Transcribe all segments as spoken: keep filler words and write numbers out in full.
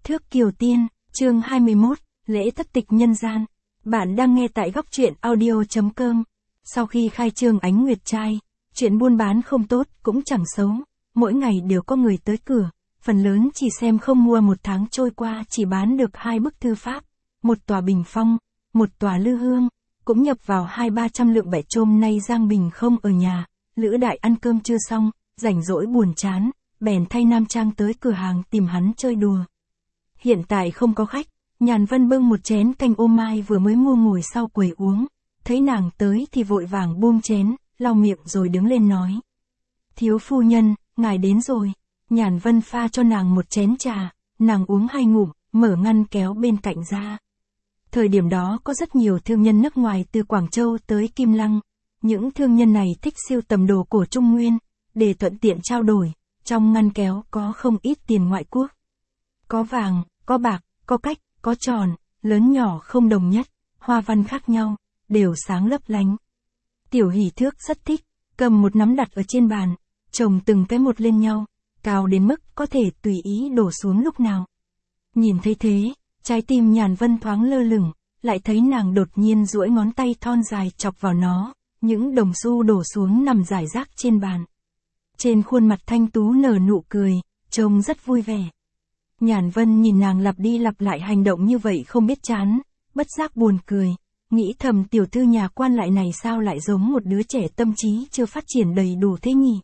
Thước Kiều Tiên, chương hai mươi mốt, lễ thất tịch nhân gian. Bạn đang nghe tại góc truyện audio chấm com. Sau khi khai trương Ánh Nguyệt Trai, chuyện buôn bán không tốt cũng chẳng xấu, mỗi ngày đều có người tới cửa, phần lớn chỉ xem không mua. Một tháng trôi qua chỉ bán được hai bức thư pháp, một tòa bình phong, một tòa lư hương, cũng nhập vào hai ba trăm lượng bẻ trôm. Nay Giang Bình không ở nhà, Lữ Đại ăn cơm chưa xong, rảnh rỗi buồn chán, bèn thay nam trang tới cửa hàng tìm hắn chơi đùa. Hiện tại không có khách, Nhàn Vân bưng một chén canh ô mai vừa mới mua ngồi sau quầy uống, thấy nàng tới thì vội vàng buông chén, lau miệng rồi đứng lên nói. Thiếu phu nhân, ngài đến rồi. Nhàn Vân pha cho nàng một chén trà, nàng uống hai ngụm, mở ngăn kéo bên cạnh ra. Thời điểm đó có rất nhiều thương nhân nước ngoài từ Quảng Châu tới Kim Lăng, những thương nhân này thích sưu tầm đồ cổ Trung Nguyên, để thuận tiện trao đổi, trong ngăn kéo có không ít tiền ngoại quốc. Có vàng, có bạc, có cách, có tròn, lớn nhỏ không đồng nhất, hoa văn khác nhau, đều sáng lấp lánh. Tiểu Hỷ Thước rất thích, cầm một nắm đặt ở trên bàn, chồng từng cái một lên nhau, cao đến mức có thể tùy ý đổ xuống lúc nào. Nhìn thấy thế, trái tim Nhàn Vân thoáng lơ lửng, lại thấy nàng đột nhiên duỗi ngón tay thon dài chọc vào nó, những đồng xu đổ xuống nằm rải rác trên bàn. Trên khuôn mặt thanh tú nở nụ cười, trông rất vui vẻ. Nhàn Vân nhìn nàng lặp đi lặp lại hành động như vậy không biết chán, bất giác buồn cười, nghĩ thầm tiểu thư nhà quan lại này sao lại giống một đứa trẻ tâm trí chưa phát triển đầy đủ thế nhỉ.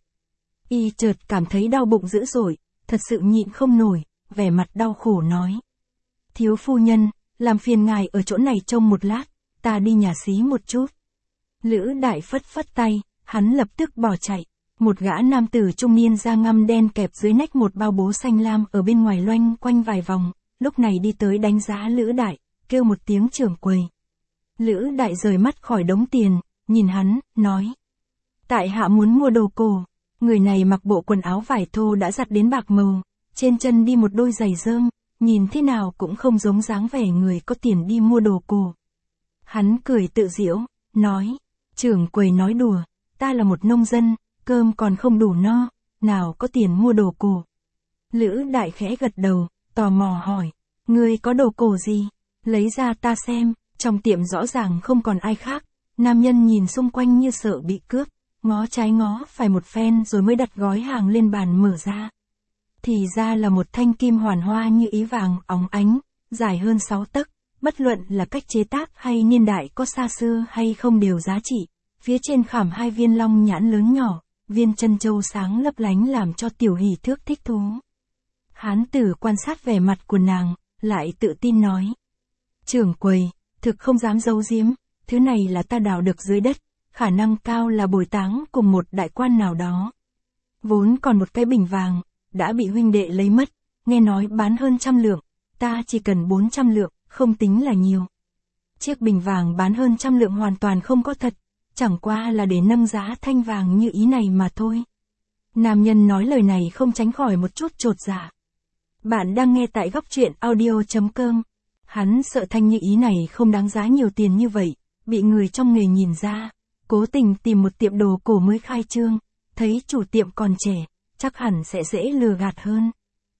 Y chợt cảm thấy đau bụng dữ dội, thật sự nhịn không nổi, vẻ mặt đau khổ nói. Thiếu phu nhân, làm phiền ngài ở chỗ này trông một lát, ta đi nhà xí một chút. Lữ Đại phất phất tay, hắn lập tức bỏ chạy. Một gã nam tử trung niên da ngăm đen kẹp dưới nách một bao bố xanh lam ở bên ngoài loanh quanh vài vòng, lúc này đi tới đánh giá Lữ Đại, kêu một tiếng trưởng quầy. Lữ Đại rời mắt khỏi đống tiền, nhìn hắn, nói. Tại hạ muốn mua đồ cổ. Người này mặc bộ quần áo vải thô đã giặt đến bạc màu, trên chân đi một đôi giày rơm, nhìn thế nào cũng không giống dáng vẻ người có tiền đi mua đồ cổ. Hắn cười tự giễu, nói. Trưởng quầy nói đùa, ta là một nông dân, cơm còn không đủ no, nào có tiền mua đồ cổ. Lữ Đại khẽ gật đầu, tò mò hỏi, ngươi có đồ cổ gì? Lấy ra ta xem. Trong tiệm rõ ràng không còn ai khác, nam nhân nhìn xung quanh như sợ bị cướp, ngó trái ngó phải một phen rồi mới đặt gói hàng lên bàn mở ra. Thì ra là một thanh kim hoàn hoa như ý vàng óng ánh, dài hơn sáu tấc, bất luận là cách chế tác hay niên đại có xa xưa hay không đều giá trị. Phía trên khảm hai viên long nhãn lớn nhỏ, viên chân châu sáng lấp lánh làm cho Tiểu Hỷ Thước thích thú. Hán tử quan sát vẻ mặt của nàng, lại tự tin nói. Trưởng quầy, thực không dám giấu giếm, thứ này là ta đào được dưới đất, khả năng cao là bồi táng cùng một đại quan nào đó. Vốn còn một cái bình vàng, đã bị huynh đệ lấy mất, nghe nói bán hơn trăm lượng, ta chỉ cần bốn trăm lượng, không tính là nhiều. Chiếc bình vàng bán hơn trăm lượng hoàn toàn không có thật, chẳng qua là để nâng giá thanh vàng như ý này mà thôi. Nam nhân nói lời này không tránh khỏi một chút chột dạ. Bạn đang nghe tại góc truyện audio chấm com. Hắn sợ thanh như ý này không đáng giá nhiều tiền như vậy, bị người trong nghề nhìn ra, cố tình tìm một tiệm đồ cổ mới khai trương, thấy chủ tiệm còn trẻ, chắc hẳn sẽ dễ lừa gạt hơn.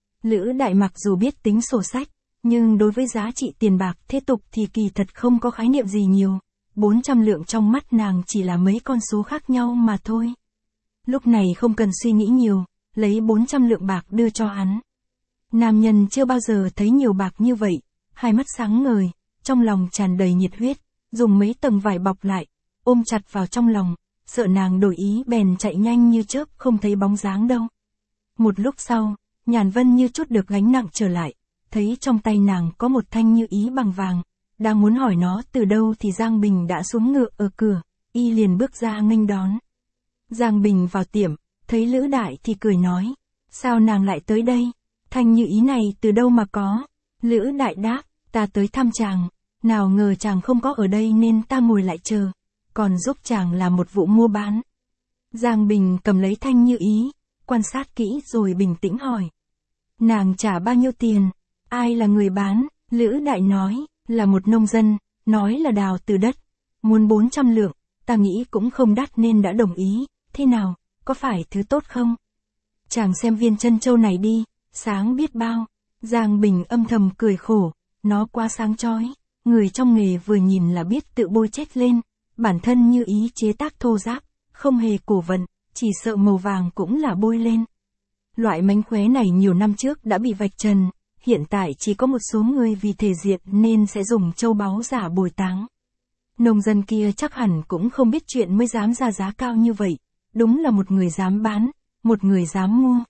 Lữ Đại mặc dù biết tính sổ sách, nhưng đối với giá trị tiền bạc thế tục thì kỳ thật không có khái niệm gì nhiều, bốn trăm lượng trong mắt nàng chỉ là mấy con số khác nhau mà thôi. Lúc này không cần suy nghĩ nhiều, lấy bốn trăm lượng bạc đưa cho hắn. Nam nhân chưa bao giờ thấy nhiều bạc như vậy, hai mắt sáng ngời, trong lòng tràn đầy nhiệt huyết, dùng mấy tầng vải bọc lại, ôm chặt vào trong lòng, sợ nàng đổi ý bèn chạy nhanh như chớp không thấy bóng dáng đâu. Một lúc sau, Nhàn Vân như chút được gánh nặng trở lại, thấy trong tay nàng có một thanh như ý bằng vàng, đang muốn hỏi nó từ đâu thì Giang Bình đã xuống ngựa ở cửa, y liền bước ra nghênh đón. Giang Bình vào tiệm, thấy Lữ Đại thì cười nói, sao nàng lại tới đây, thanh như ý này từ đâu mà có? Lữ Đại đáp, ta tới thăm chàng, nào ngờ chàng không có ở đây nên ta ngồi lại chờ, còn giúp chàng làm một vụ mua bán. Giang Bình cầm lấy thanh như ý, quan sát kỹ rồi bình tĩnh hỏi. Nàng trả bao nhiêu tiền? Ai là người bán? Lữ Đại nói, là một nông dân, nói là đào từ đất, muốn bốn trăm lượng, ta nghĩ cũng không đắt nên đã đồng ý, thế nào, có phải thứ tốt không? Chàng xem viên chân châu này đi, sáng biết bao. Giang Bình âm thầm cười khổ, nó quá sáng chói, người trong nghề vừa nhìn là biết tự bôi chết lên, bản thân như ý chế tác thô ráp, không hề cổ vận, chỉ sợ màu vàng cũng là bôi lên. Loại mánh khóe này nhiều năm trước đã bị vạch trần, hiện tại chỉ có một số người vì thể diện nên sẽ dùng châu báu giả bồi táng. Nông dân kia chắc hẳn cũng không biết chuyện mới dám ra giá cao như vậy, đúng là một người dám bán, một người dám mua.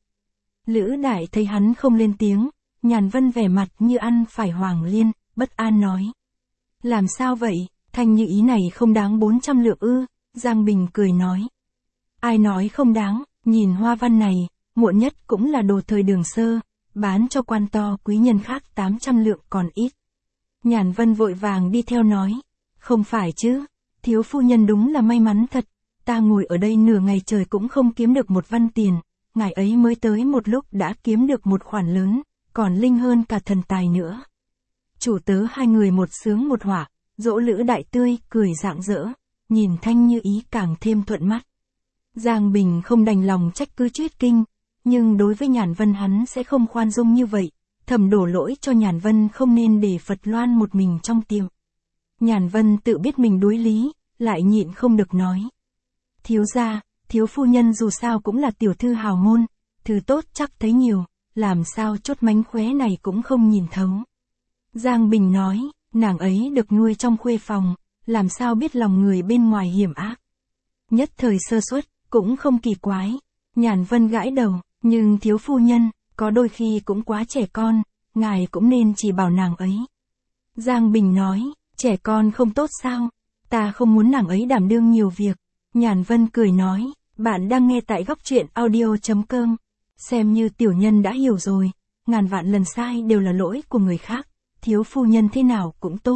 Lữ Đại thấy hắn không lên tiếng, Nhàn Vân vẻ mặt như ăn phải hoàng liên, bất an nói. Làm sao vậy, thanh như ý này không đáng bốn trăm lượng ư, Giang Bình cười nói. Ai nói không đáng, nhìn hoa văn này, muộn nhất cũng là đồ thời Đường sơ, bán cho quan to quý nhân khác tám trăm lượng còn ít. Nhàn Vân vội vàng đi theo nói. Không phải chứ, thiếu phu nhân đúng là may mắn thật, ta ngồi ở đây nửa ngày trời cũng không kiếm được một văn tiền, ngài ấy mới tới một lúc đã kiếm được một khoản lớn, còn linh hơn cả thần tài nữa. Chủ tớ hai người một sướng một hỏa, dỗ Lữ Đại tươi, cười rạng rỡ, nhìn thanh như ý càng thêm thuận mắt. Giang Bình không đành lòng trách cứ Chuyết Kinh, nhưng đối với Nhàn Vân hắn sẽ không khoan dung như vậy, thầm đổ lỗi cho Nhàn Vân không nên để Phật Loan một mình trong tiệm. Nhàn Vân tự biết mình đối lý, lại nhịn không được nói. Thiếu gia, thiếu phu nhân dù sao cũng là tiểu thư hào môn, thứ tốt chắc thấy nhiều, làm sao chốt mánh khóe này cũng không nhìn thấu. Giang Bình nói, nàng ấy được nuôi trong khuê phòng, làm sao biết lòng người bên ngoài hiểm ác. Nhất thời sơ suất, cũng không kỳ quái. Nhàn Vân gãi đầu, nhưng thiếu phu nhân, có đôi khi cũng quá trẻ con, ngài cũng nên chỉ bảo nàng ấy. Giang Bình nói, trẻ con không tốt sao, ta không muốn nàng ấy đảm đương nhiều việc. Nhàn Vân cười nói, bạn đang nghe tại góc truyện audio chấm com, xem như tiểu nhân đã hiểu rồi, ngàn vạn lần sai đều là lỗi của người khác, thiếu phu nhân thế nào cũng tốt.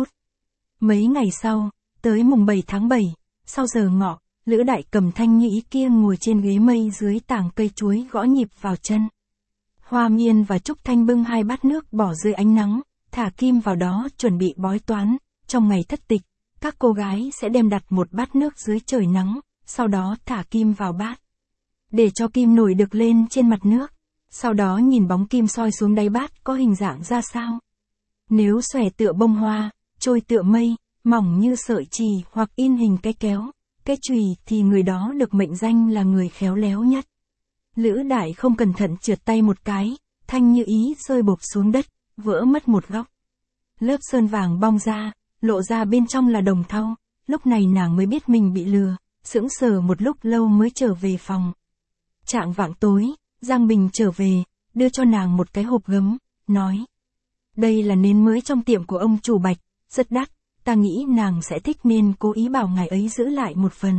Mấy ngày sau, tới mùng bảy tháng bảy, sau giờ ngọ, Lữ Đại cầm thanh như ý kia ngồi trên ghế mây dưới tảng cây chuối gõ nhịp vào chân. Hoa Miên và Trúc Thanh bưng hai bát nước bỏ dưới ánh nắng, thả kim vào đó chuẩn bị bói toán. Trong ngày thất tịch, các cô gái sẽ đem đặt một bát nước dưới trời nắng, sau đó thả kim vào bát. Để cho kim nổi được lên trên mặt nước, sau đó nhìn bóng kim soi xuống đáy bát có hình dạng ra sao. Nếu xòe tựa bông hoa, trôi tựa mây, mỏng như sợi chì hoặc in hình cái kéo, cái chùy thì người đó được mệnh danh là người khéo léo nhất. Lữ Đại không cẩn thận trượt tay một cái, thanh như ý rơi bộp xuống đất, vỡ mất một góc. Lớp sơn vàng bong ra, lộ ra bên trong là đồng thau, lúc này nàng mới biết mình bị lừa, sững sờ một lúc lâu mới trở về phòng. Chạng vạng tối, Giang Bình trở về, đưa cho nàng một cái hộp gấm, nói. Đây là nến mới trong tiệm của ông chủ Bạch, rất đắt, ta nghĩ nàng sẽ thích nên cố ý bảo ngài ấy giữ lại một phần.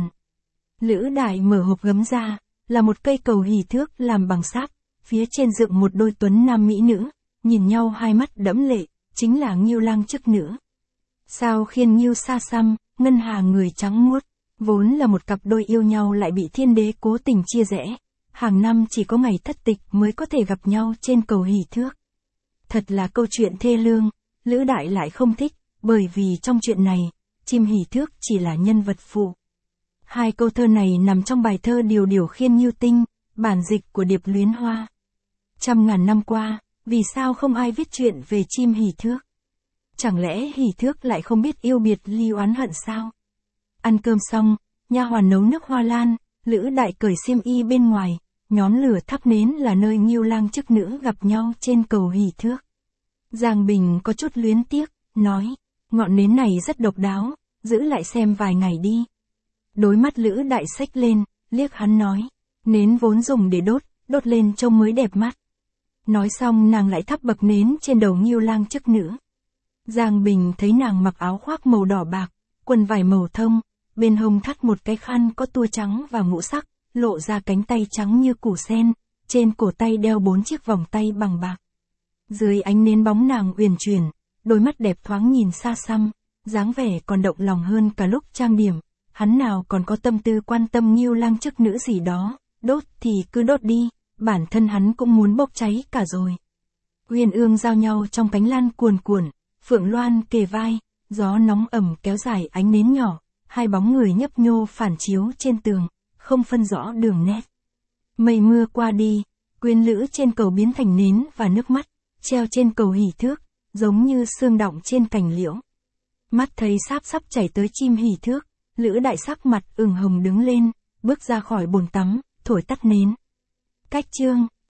Lữ Đại mở hộp gấm ra, là một cây cầu hỷ thước làm bằng sáp, phía trên dựng một đôi tuấn nam mỹ nữ, nhìn nhau hai mắt đẫm lệ, chính là Ngưu Lang chức nữ. Sao Khiên Ngưu Sa Xăm, Ngân Hà người trắng muốt, vốn là một cặp đôi yêu nhau lại bị thiên đế cố tình chia rẽ, hàng năm chỉ có ngày thất tịch mới có thể gặp nhau trên cầu hỷ thước. Thật là câu chuyện thê lương, Lữ Đại lại không thích, bởi vì trong chuyện này, chim hỷ thước chỉ là nhân vật phụ. Hai câu thơ này nằm trong bài thơ Điều Điều Khiên Ngưu Tinh, bản dịch của Điệp Luyến Hoa. Trăm ngàn năm qua, vì sao không ai viết chuyện về chim hỷ thước? Chẳng lẽ hỷ thước lại không biết yêu biệt ly oán hận sao? Ăn cơm xong, nha hoàn nấu nước hoa lan, Lữ Đại cởi xiêm y bên ngoài, nhóm lửa thắp nến là nơi Ngưu Lang chức nữ gặp nhau trên cầu hỷ thước. Giang Bình có chút luyến tiếc, nói, ngọn nến này rất độc đáo, giữ lại xem vài ngày đi. Đôi mắt Lữ Đại xếch lên, liếc hắn nói, nến vốn dùng để đốt, đốt lên trông mới đẹp mắt. Nói xong nàng lại thắp bậc nến trên đầu Ngưu Lang chức nữ. Giang Bình thấy nàng mặc áo khoác màu đỏ bạc, quần vải màu thông, bên hông thắt một cái khăn có tua trắng và ngũ sắc, lộ ra cánh tay trắng như củ sen, trên cổ tay đeo bốn chiếc vòng tay bằng bạc. Dưới ánh nến bóng nàng uyển chuyển, đôi mắt đẹp thoáng nhìn xa xăm, dáng vẻ còn động lòng hơn cả lúc trang điểm, hắn nào còn có tâm tư quan tâm Ngưu Lang chức nữ gì đó, đốt thì cứ đốt đi, bản thân hắn cũng muốn bốc cháy cả rồi. Uyên ương giao nhau trong cánh lan cuồn cuộn, phượng loan kề vai, gió nóng ẩm kéo dài ánh nến nhỏ, hai bóng người nhấp nhô phản chiếu trên tường, không phân rõ đường nét. Mây mưa qua đi, quyến lữ trên cầu biến thành nến và nước mắt, treo trên cầu hỷ thước, giống như sương đọng trên cành liễu. Mắt thấy sáp sắp chảy tới chim hỷ thước, Lữ Đại sắc mặt ửng hồng đứng lên, bước ra khỏi bồn tắm, thổi tắt nến. Cách chương